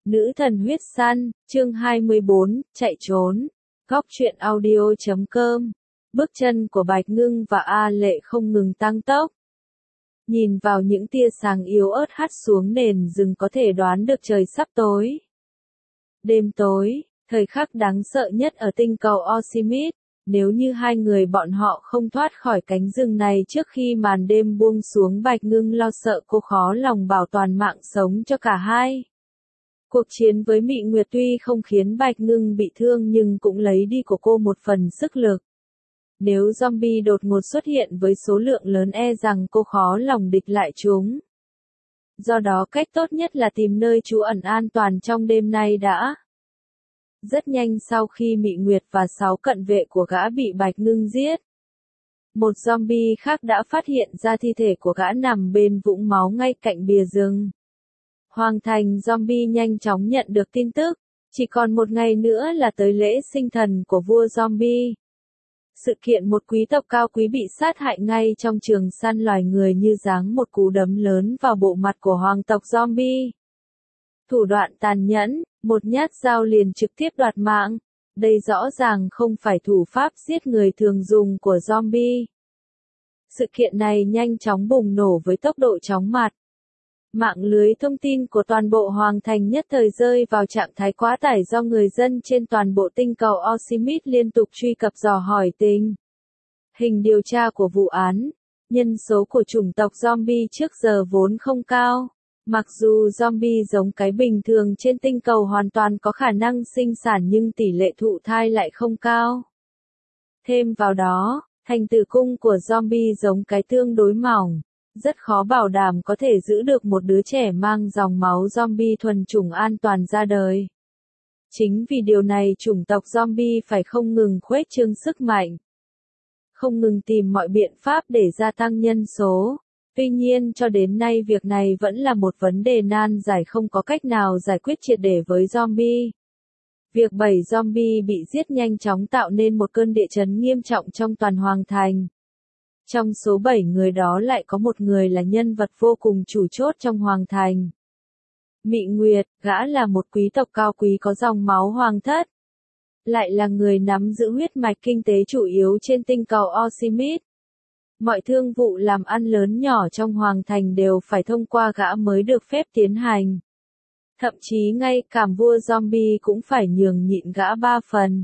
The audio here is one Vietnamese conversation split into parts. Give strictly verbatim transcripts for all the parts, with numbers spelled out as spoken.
Nữ thần huyết săn, chương hai mươi bốn, chạy trốn. Góc truyện audio chấm com. Bước chân của Bạch Ngưng và A Lệ không ngừng tăng tốc. Nhìn vào những tia sáng yếu ớt hắt xuống nền rừng có thể đoán được trời sắp tối. Đêm tối, thời khắc đáng sợ nhất ở tinh cầu Osimit. Nếu như hai người bọn họ không thoát khỏi cánh rừng này trước khi màn đêm buông xuống, Bạch Ngưng lo sợ cô khó lòng bảo toàn mạng sống cho cả hai. Cuộc chiến với Mị Nguyệt tuy không khiến Bạch Ngưng bị thương nhưng cũng lấy đi của cô một phần sức lực. Nếu zombie đột ngột xuất hiện với số lượng lớn e rằng cô khó lòng địch lại chúng. Do đó cách tốt nhất là tìm nơi trú ẩn an toàn trong đêm nay đã. Rất nhanh sau khi Mị Nguyệt và sáu cận vệ của gã bị Bạch Ngưng giết, một zombie khác đã phát hiện ra thi thể của gã nằm bên vũng máu ngay cạnh bìa rừng. Hoàng thành zombie nhanh chóng nhận được tin tức, chỉ còn một ngày nữa là tới lễ sinh thần của vua zombie. Sự kiện một quý tộc cao quý bị sát hại ngay trong trường săn loài người như giáng một cú đấm lớn vào bộ mặt của hoàng tộc zombie. Thủ đoạn tàn nhẫn, một nhát dao liền trực tiếp đoạt mạng. Đây rõ ràng không phải thủ pháp giết người thường dùng của zombie. Sự kiện này nhanh chóng bùng nổ với tốc độ chóng mặt. Mạng lưới thông tin của toàn bộ hoàng thành nhất thời rơi vào trạng thái quá tải do người dân trên toàn bộ tinh cầu Osimit liên tục truy cập dò hỏi tình hình điều tra của vụ án. Nhân số của chủng tộc zombie trước giờ vốn không cao. Mặc dù zombie giống cái bình thường trên tinh cầu hoàn toàn có khả năng sinh sản nhưng tỷ lệ thụ thai lại không cao. Thêm vào đó, thành tử cung của zombie giống cái tương đối mỏng. Rất khó bảo đảm có thể giữ được một đứa trẻ mang dòng máu zombie thuần chủng an toàn ra đời. Chính vì điều này chủng tộc zombie phải không ngừng khuếch trương sức mạnh. Không ngừng tìm mọi biện pháp để gia tăng nhân số. Tuy nhiên cho đến nay việc này vẫn là một vấn đề nan giải không có cách nào giải quyết triệt để với zombie. Việc bảy zombie bị giết nhanh chóng tạo nên một cơn địa chấn nghiêm trọng trong toàn hoàng thành. Trong số bảy người đó lại có một người là nhân vật vô cùng chủ chốt trong hoàng thành. Mị Nguyệt, gã là một quý tộc cao quý có dòng máu hoàng thất. Lại là người nắm giữ huyết mạch kinh tế chủ yếu trên tinh cầu Osimit. Mọi thương vụ làm ăn lớn nhỏ trong hoàng thành đều phải thông qua gã mới được phép tiến hành. Thậm chí ngay cả vua zombie cũng phải nhường nhịn gã ba phần.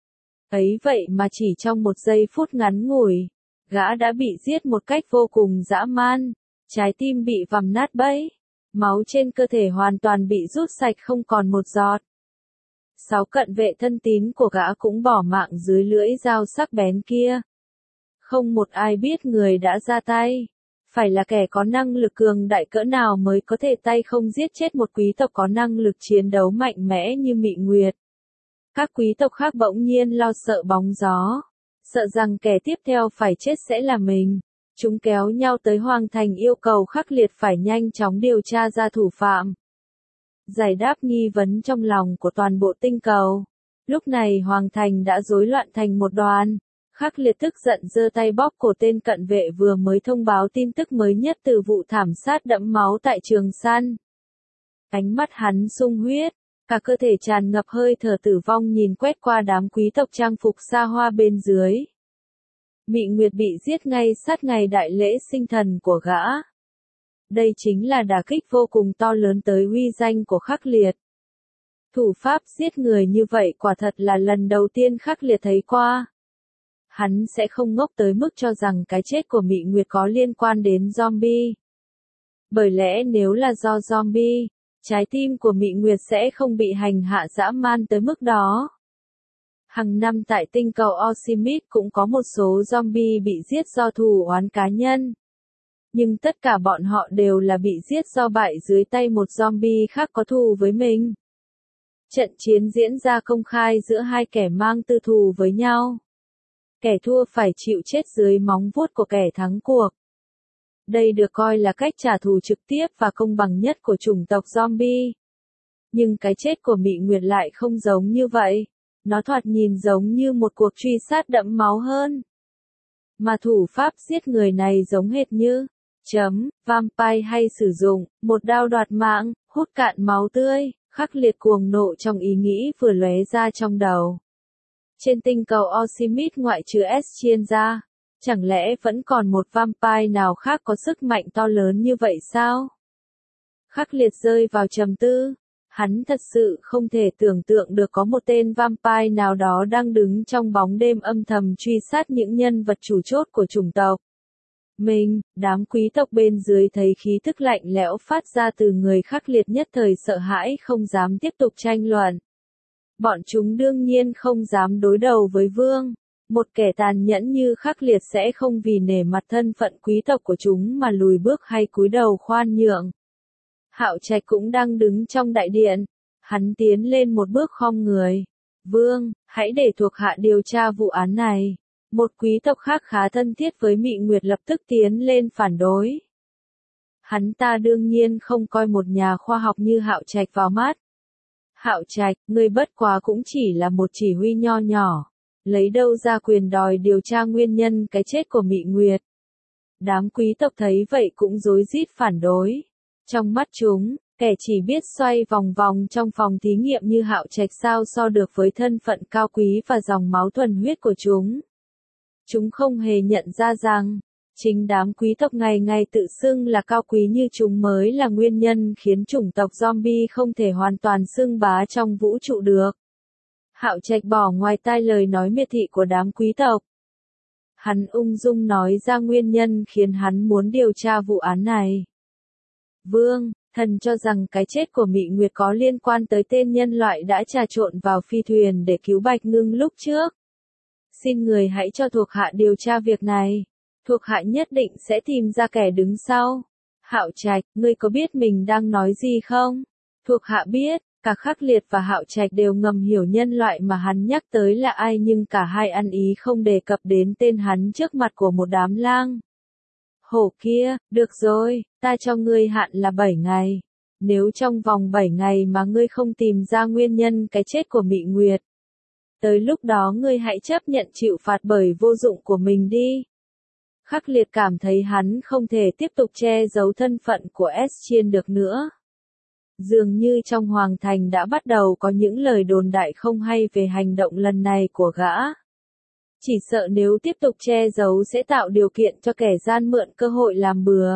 Ấy vậy mà chỉ trong một giây phút ngắn ngủi, gã đã bị giết một cách vô cùng dã man, trái tim bị vằm nát bấy, máu trên cơ thể hoàn toàn bị rút sạch không còn một giọt. Sáu cận vệ thân tín của gã cũng bỏ mạng dưới lưỡi dao sắc bén kia. Không một ai biết người đã ra tay. Phải là kẻ có năng lực cường đại cỡ nào mới có thể tay không giết chết một quý tộc có năng lực chiến đấu mạnh mẽ như Mị Nguyệt. Các quý tộc khác bỗng nhiên lo sợ bóng gió. Sợ rằng kẻ tiếp theo phải chết sẽ là mình. Chúng kéo nhau tới hoàng thành yêu cầu khắc liệt phải nhanh chóng điều tra ra thủ phạm. Giải đáp nghi vấn trong lòng của toàn bộ tinh cầu. Lúc này hoàng thành đã rối loạn thành một đoàn. Khắc liệt tức giận giơ tay bóp cổ tên cận vệ vừa mới thông báo tin tức mới nhất từ vụ thảm sát đẫm máu tại trường săn. Ánh mắt hắn sung huyết, cả cơ thể tràn ngập hơi thở tử vong nhìn quét qua đám quý tộc trang phục xa hoa bên dưới. Mị Nguyệt bị giết ngay sát ngày đại lễ sinh thần của gã. Đây chính là đả kích vô cùng to lớn tới uy danh của Khắc liệt. Thủ pháp giết người như vậy quả thật là lần đầu tiên Khắc liệt thấy qua. Hắn sẽ không ngốc tới mức cho rằng cái chết của Mị Nguyệt có liên quan đến zombie. Bởi lẽ nếu là do zombie, trái tim của Mị Nguyệt sẽ không bị hành hạ dã man tới mức đó. Hàng năm tại tinh cầu Osimit cũng có một số zombie bị giết do thù oán cá nhân. Nhưng tất cả bọn họ đều là bị giết do bại dưới tay một zombie khác có thù với mình. Trận chiến diễn ra công khai giữa hai kẻ mang tư thù với nhau. Kẻ thua phải chịu chết dưới móng vuốt của kẻ thắng cuộc. Đây được coi là cách trả thù trực tiếp và công bằng nhất của chủng tộc zombie. Nhưng cái chết của Mị Nguyệt lại không giống như vậy. Nó thoạt nhìn giống như một cuộc truy sát đẫm máu hơn. Mà thủ pháp giết người này giống hệt như chấm, vampire hay sử dụng một đao đoạt mạng, hút cạn máu tươi. Khắc liệt cuồng nộ trong ý nghĩ vừa lóe ra trong đầu. Trên tinh cầu Osimit ngoại trừ Eschiên ra, chẳng lẽ vẫn còn một vampire nào khác có sức mạnh to lớn như vậy sao? Khắc liệt rơi vào trầm tư. Hắn thật sự không thể tưởng tượng được có một tên vampire nào đó đang đứng trong bóng đêm âm thầm truy sát những nhân vật chủ chốt của chủng tộc. Mình, đám quý tộc bên dưới thấy khí thức lạnh lẽo phát ra từ người Khắc liệt nhất thời sợ hãi không dám tiếp tục tranh luận. Bọn chúng đương nhiên không dám đối đầu với vương. Một kẻ tàn nhẫn như Khắc liệt sẽ không vì nể mặt thân phận quý tộc của chúng mà lùi bước hay cúi đầu khoan nhượng. Hạo Trạch cũng đang đứng trong đại điện. Hắn tiến lên một bước khom người. Vương, hãy để thuộc hạ điều tra vụ án này. Một quý tộc khác khá thân thiết với Mị Nguyệt lập tức tiến lên phản đối. Hắn ta đương nhiên không coi một nhà khoa học như Hạo Trạch vào mắt. Hạo Trạch, ngươi bất quá cũng chỉ là một chỉ huy nho nhỏ. Lấy đâu ra quyền đòi điều tra nguyên nhân cái chết của Mị Nguyệt. Đám quý tộc thấy vậy cũng rối rít phản đối. Trong mắt chúng, kẻ chỉ biết xoay vòng vòng trong phòng thí nghiệm như Hạo Trạch sao so được với thân phận cao quý và dòng máu thuần huyết của chúng. Chúng không hề nhận ra rằng, chính đám quý tộc ngày ngày tự xưng là cao quý như chúng mới là nguyên nhân khiến chủng tộc zombie không thể hoàn toàn xưng bá trong vũ trụ được. Hạo Trạch bỏ ngoài tai lời nói miệt thị của đám quý tộc. Hắn ung dung nói ra nguyên nhân khiến hắn muốn điều tra vụ án này. Vương, thần cho rằng cái chết của Mị Nguyệt có liên quan tới tên nhân loại đã trà trộn vào phi thuyền để cứu Bạch Ngưng lúc trước. Xin người hãy cho thuộc hạ điều tra việc này. Thuộc hạ nhất định sẽ tìm ra kẻ đứng sau. Hạo Trạch, ngươi có biết mình đang nói gì không? Thuộc hạ biết, cả Khắc liệt và Hạo Trạch đều ngầm hiểu nhân loại mà hắn nhắc tới là ai nhưng cả hai ăn ý không đề cập đến tên hắn trước mặt của một đám lang. Hổ kia, được rồi, ta cho ngươi hạn là bảy ngày. Nếu trong vòng bảy ngày mà ngươi không tìm ra nguyên nhân cái chết của Mị Nguyệt, tới lúc đó ngươi hãy chấp nhận chịu phạt bởi vô dụng của mình đi. Khắc liệt cảm thấy hắn không thể tiếp tục che giấu thân phận của Eschiên được nữa. Dường như trong hoàng thành đã bắt đầu có những lời đồn đại không hay về hành động lần này của gã. Chỉ sợ nếu tiếp tục che giấu sẽ tạo điều kiện cho kẻ gian mượn cơ hội làm bừa.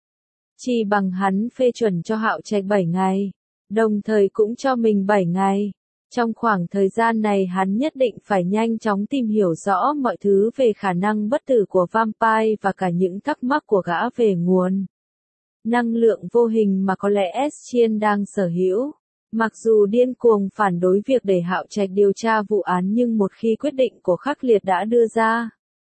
Chỉ bằng hắn phê chuẩn cho Hạo Trạch bảy ngày, đồng thời cũng cho mình bảy ngày. Trong khoảng thời gian này hắn nhất định phải nhanh chóng tìm hiểu rõ mọi thứ về khả năng bất tử của vampire và cả những thắc mắc của gã về nguồn năng lượng vô hình mà có lẽ Eschiên đang sở hữu. Mặc dù điên cuồng phản đối việc để Hạo Trạch điều tra vụ án nhưng một khi quyết định của Khắc liệt đã đưa ra,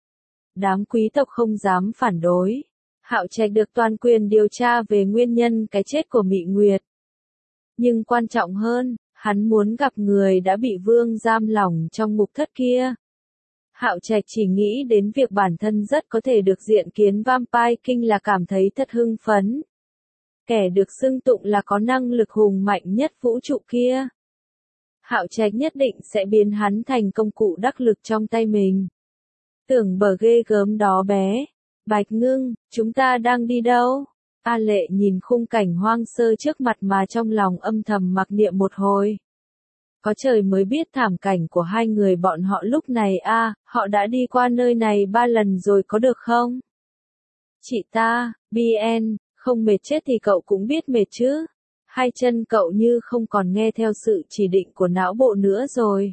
đám quý tộc không dám phản đối. Hạo Trạch được toàn quyền điều tra về nguyên nhân cái chết của Mị Nguyệt. Nhưng quan trọng hơn, hắn muốn gặp người đã bị vương giam lỏng trong ngục thất kia. Hạo Trạch chỉ nghĩ đến việc bản thân rất có thể được diện kiến Vampire King là cảm thấy thật hưng phấn. Kẻ được xưng tụng là có năng lực hùng mạnh nhất vũ trụ kia. Hạo Trạch nhất định sẽ biến hắn thành công cụ đắc lực trong tay mình. Tưởng bờ ghê gớm đó bé. Bạch Ngưng, chúng ta đang đi đâu? A Lệ nhìn khung cảnh hoang sơ trước mặt mà trong lòng âm thầm mặc niệm một hồi. Có trời mới biết thảm cảnh của hai người bọn họ lúc này a, à, họ đã đi qua nơi này ba lần rồi có được không? Chị ta, bê en, không mệt chết thì cậu cũng biết mệt chứ. Hai chân cậu như không còn nghe theo sự chỉ định của não bộ nữa rồi.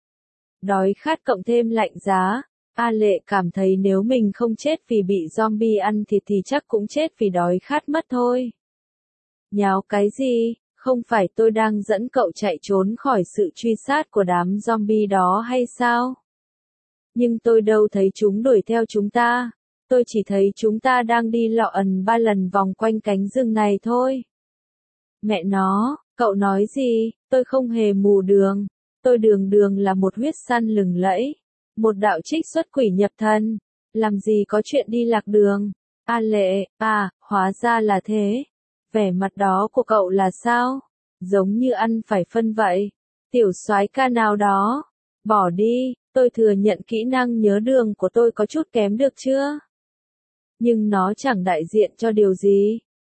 Đói khát cộng thêm lạnh giá. A Lệ cảm thấy nếu mình không chết vì bị zombie ăn thịt thì chắc cũng chết vì đói khát mất thôi. Nháo cái gì? Không phải tôi đang dẫn cậu chạy trốn khỏi sự truy sát của đám zombie đó hay sao? Nhưng tôi đâu thấy chúng đuổi theo chúng ta. Tôi chỉ thấy chúng ta đang đi lọ ẩn ba lần vòng quanh cánh rừng này thôi. Mẹ nó, cậu nói gì? Tôi không hề mù đường. Tôi đường đường là một huyết săn lừng lẫy. Một đạo trích xuất quỷ nhập thân. Làm gì có chuyện đi lạc đường? A Lệ, à, hóa ra là thế. Vẻ mặt đó của cậu là sao? Giống như ăn phải phân vậy. Tiểu soái ca nào đó. Bỏ đi, tôi thừa nhận kỹ năng nhớ đường của tôi có chút kém được chưa? Nhưng nó chẳng đại diện cho điều gì.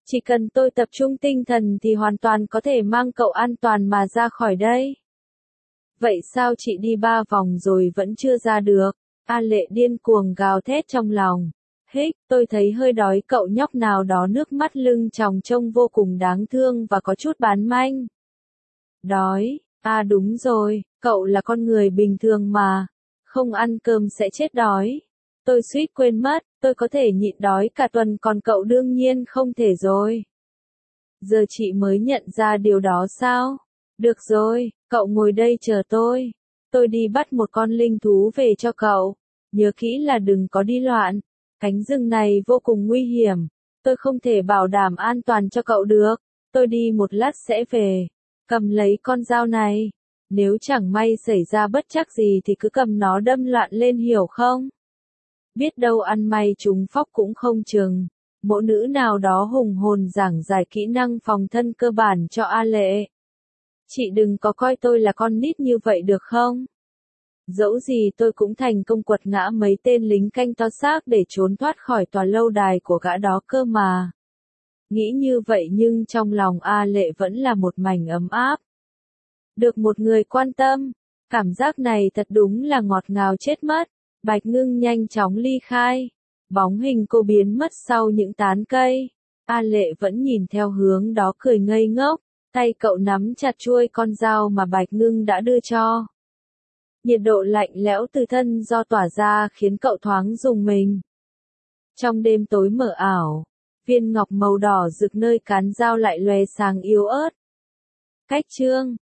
Chỉ cần tôi tập trung tinh thần thì hoàn toàn có thể mang cậu an toàn mà ra khỏi đây. Vậy sao chị đi ba vòng rồi vẫn chưa ra được? A Lệ điên cuồng gào thét trong lòng. Hích, tôi thấy hơi đói, cậu nhóc nào đó nước mắt lưng tròng trông vô cùng đáng thương và có chút bán manh. Đói, à đúng rồi, cậu là con người bình thường mà. Không ăn cơm sẽ chết đói. Tôi suýt quên mất, tôi có thể nhịn đói cả tuần còn cậu đương nhiên không thể rồi. Giờ chị mới nhận ra điều đó sao? Được rồi, cậu ngồi đây chờ tôi. Tôi đi bắt một con linh thú về cho cậu. Nhớ kỹ là đừng có đi loạn. Cánh rừng này vô cùng nguy hiểm. Tôi không thể bảo đảm an toàn cho cậu được. Tôi đi một lát sẽ về. Cầm lấy con dao này. Nếu chẳng may xảy ra bất trắc gì thì cứ cầm nó đâm loạn lên, hiểu không? Biết đâu ăn may trúng phóc cũng không chừng. Mẫu nữ nào đó hùng hồn giảng giải kỹ năng phòng thân cơ bản cho A Lệ. Chị đừng có coi tôi là con nít như vậy được không? Dẫu gì tôi cũng thành công quật ngã mấy tên lính canh to xác để trốn thoát khỏi tòa lâu đài của gã đó cơ mà. Nghĩ như vậy nhưng trong lòng A Lệ vẫn là một mảnh ấm áp. Được một người quan tâm, cảm giác này thật đúng là ngọt ngào chết mất. Bạch Ngưng nhanh chóng ly khai. Bóng hình cô biến mất sau những tán cây. A Lệ vẫn nhìn theo hướng đó cười ngây ngốc. Tay cậu nắm chặt chuôi con dao mà Bạch Ngưng đã đưa cho. Nhiệt độ lạnh lẽo từ thân do tỏa ra khiến cậu thoáng rùng mình. Trong đêm tối mờ ảo, viên ngọc màu đỏ rực nơi cán dao lại lóe sáng yếu ớt. Cách chương